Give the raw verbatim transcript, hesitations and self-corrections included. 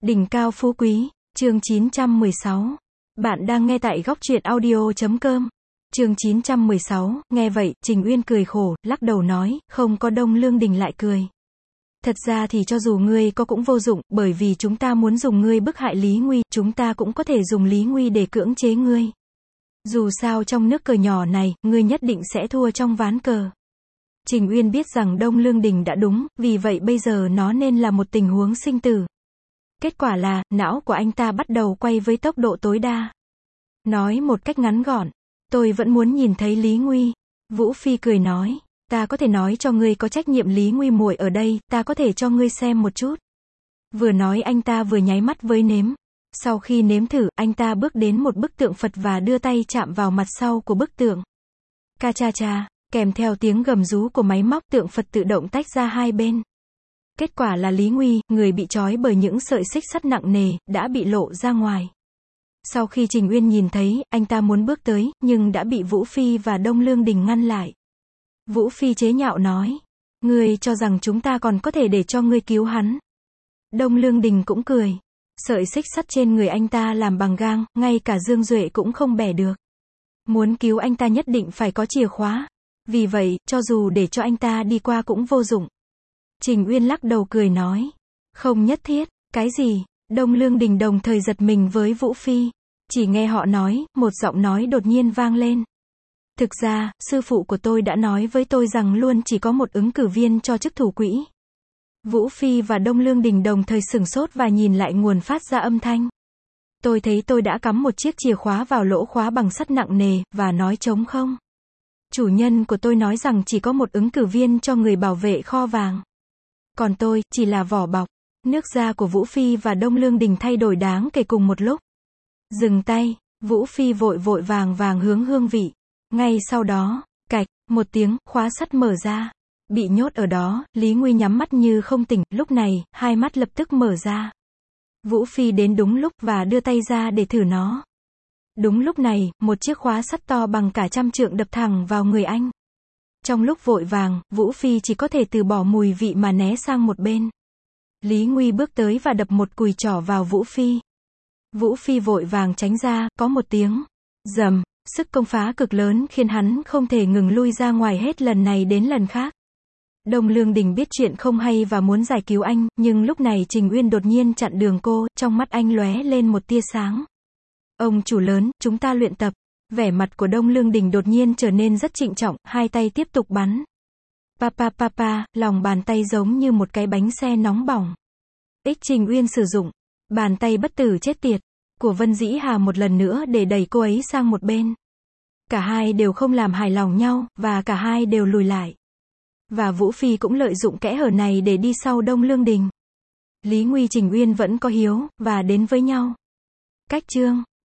Đỉnh cao phú quý, chương chín trăm mười sáu. Bạn đang nghe tại góc truyện audio chấm com. Chương chín trăm mười sáu, nghe vậy, Trình Uyên cười khổ, lắc đầu nói, không có. Đông Lương Đình lại cười. Thật ra thì cho dù ngươi có cũng vô dụng, bởi vì chúng ta muốn dùng ngươi bức hại Lý Nguy, chúng ta cũng có thể dùng Lý Nguy để cưỡng chế ngươi. Dù sao trong nước cờ nhỏ này, ngươi nhất định sẽ thua trong ván cờ. Trình Uyên biết rằng Đông Lương Đình đã đúng, vì vậy bây giờ nó nên là một tình huống sinh tử. Kết quả là, não của anh ta bắt đầu quay với tốc độ tối đa. Nói một cách ngắn gọn, tôi vẫn muốn nhìn thấy Lý Nguy. Vũ Phi cười nói, ta có thể nói cho ngươi có trách nhiệm Lý Nguy muội ở đây, ta có thể cho ngươi xem một chút. Vừa nói anh ta vừa nháy mắt với nếm. Sau khi nếm thử, anh ta bước đến một bức tượng Phật và đưa tay chạm vào mặt sau của bức tượng. Ca cha cha, kèm theo tiếng gầm rú của máy móc, tượng Phật tự động tách ra hai bên. Kết quả là Lý Nguy, người bị trói bởi những sợi xích sắt nặng nề, đã bị lộ ra ngoài. Sau khi Trình Uyên nhìn thấy, anh ta muốn bước tới, nhưng đã bị Vũ Phi và Đông Lương Đình ngăn lại. Vũ Phi chế nhạo nói, ngươi cho rằng chúng ta còn có thể để cho ngươi cứu hắn. Đông Lương Đình cũng cười. Sợi xích sắt trên người anh ta làm bằng gang, ngay cả Dương Duệ cũng không bẻ được. Muốn cứu anh ta nhất định phải có chìa khóa. Vì vậy, cho dù để cho anh ta đi qua cũng vô dụng. Trình Uyên lắc đầu cười nói, không nhất thiết. Cái gì? Đông Lương Đình đồng thời giật mình với Vũ Phi. Chỉ nghe họ nói, một giọng nói đột nhiên vang lên. Thực ra, sư phụ của tôi đã nói với tôi rằng luôn chỉ có một ứng cử viên cho chức thủ quỹ. Vũ Phi và Đông Lương Đình đồng thời sửng sốt và nhìn lại nguồn phát ra âm thanh. Tôi thấy tôi đã cắm một chiếc chìa khóa vào lỗ khóa bằng sắt nặng nề, và nói trống không. Chủ nhân của tôi nói rằng chỉ có một ứng cử viên cho người bảo vệ kho vàng. Còn tôi, chỉ là vỏ bọc. Nước da của Vũ Phi và Đông Lương Đình thay đổi đáng kể cùng một lúc. Dừng tay, Vũ Phi vội vội vàng vàng hướng hương vị. Ngay sau đó, cạch, một tiếng, khóa sắt mở ra. Bị nhốt ở đó, Lý Nguy nhắm mắt như không tỉnh, lúc này, hai mắt lập tức mở ra. Vũ Phi đến đúng lúc và đưa tay ra để thử nó. Đúng lúc này, một chiếc khóa sắt to bằng cả trăm trượng đập thẳng vào người anh. Trong lúc vội vàng, Vũ Phi chỉ có thể từ bỏ mùi vị mà né sang một bên. Lý Nguy bước tới và đập một cùi trỏ vào Vũ Phi. Vũ Phi vội vàng tránh ra, có một tiếng rầm, sức công phá cực lớn khiến hắn không thể ngừng lui ra ngoài hết lần này đến lần khác. Đông Lương Đình biết chuyện không hay và muốn giải cứu anh, nhưng lúc này Trình Uyên đột nhiên chặn đường cô, trong mắt anh lóe lên một tia sáng. Ông chủ lớn, chúng ta luyện tập. Vẻ mặt của Đông Lương Đình đột nhiên trở nên rất trịnh trọng, hai tay tiếp tục bắn. Pa pa pa pa, lòng bàn tay giống như một cái bánh xe nóng bỏng. Ích Trình Uyên sử dụng bàn tay bất tử chết tiệt của Vân Dĩ Hà một lần nữa để đẩy cô ấy sang một bên. Cả hai đều không làm hài lòng nhau, và cả hai đều lùi lại. Và Vũ Phi cũng lợi dụng kẽ hở này để đi sau Đông Lương Đình. Lý Nguy Trình Uyên vẫn có hiếu, và đến với nhau. Cách chương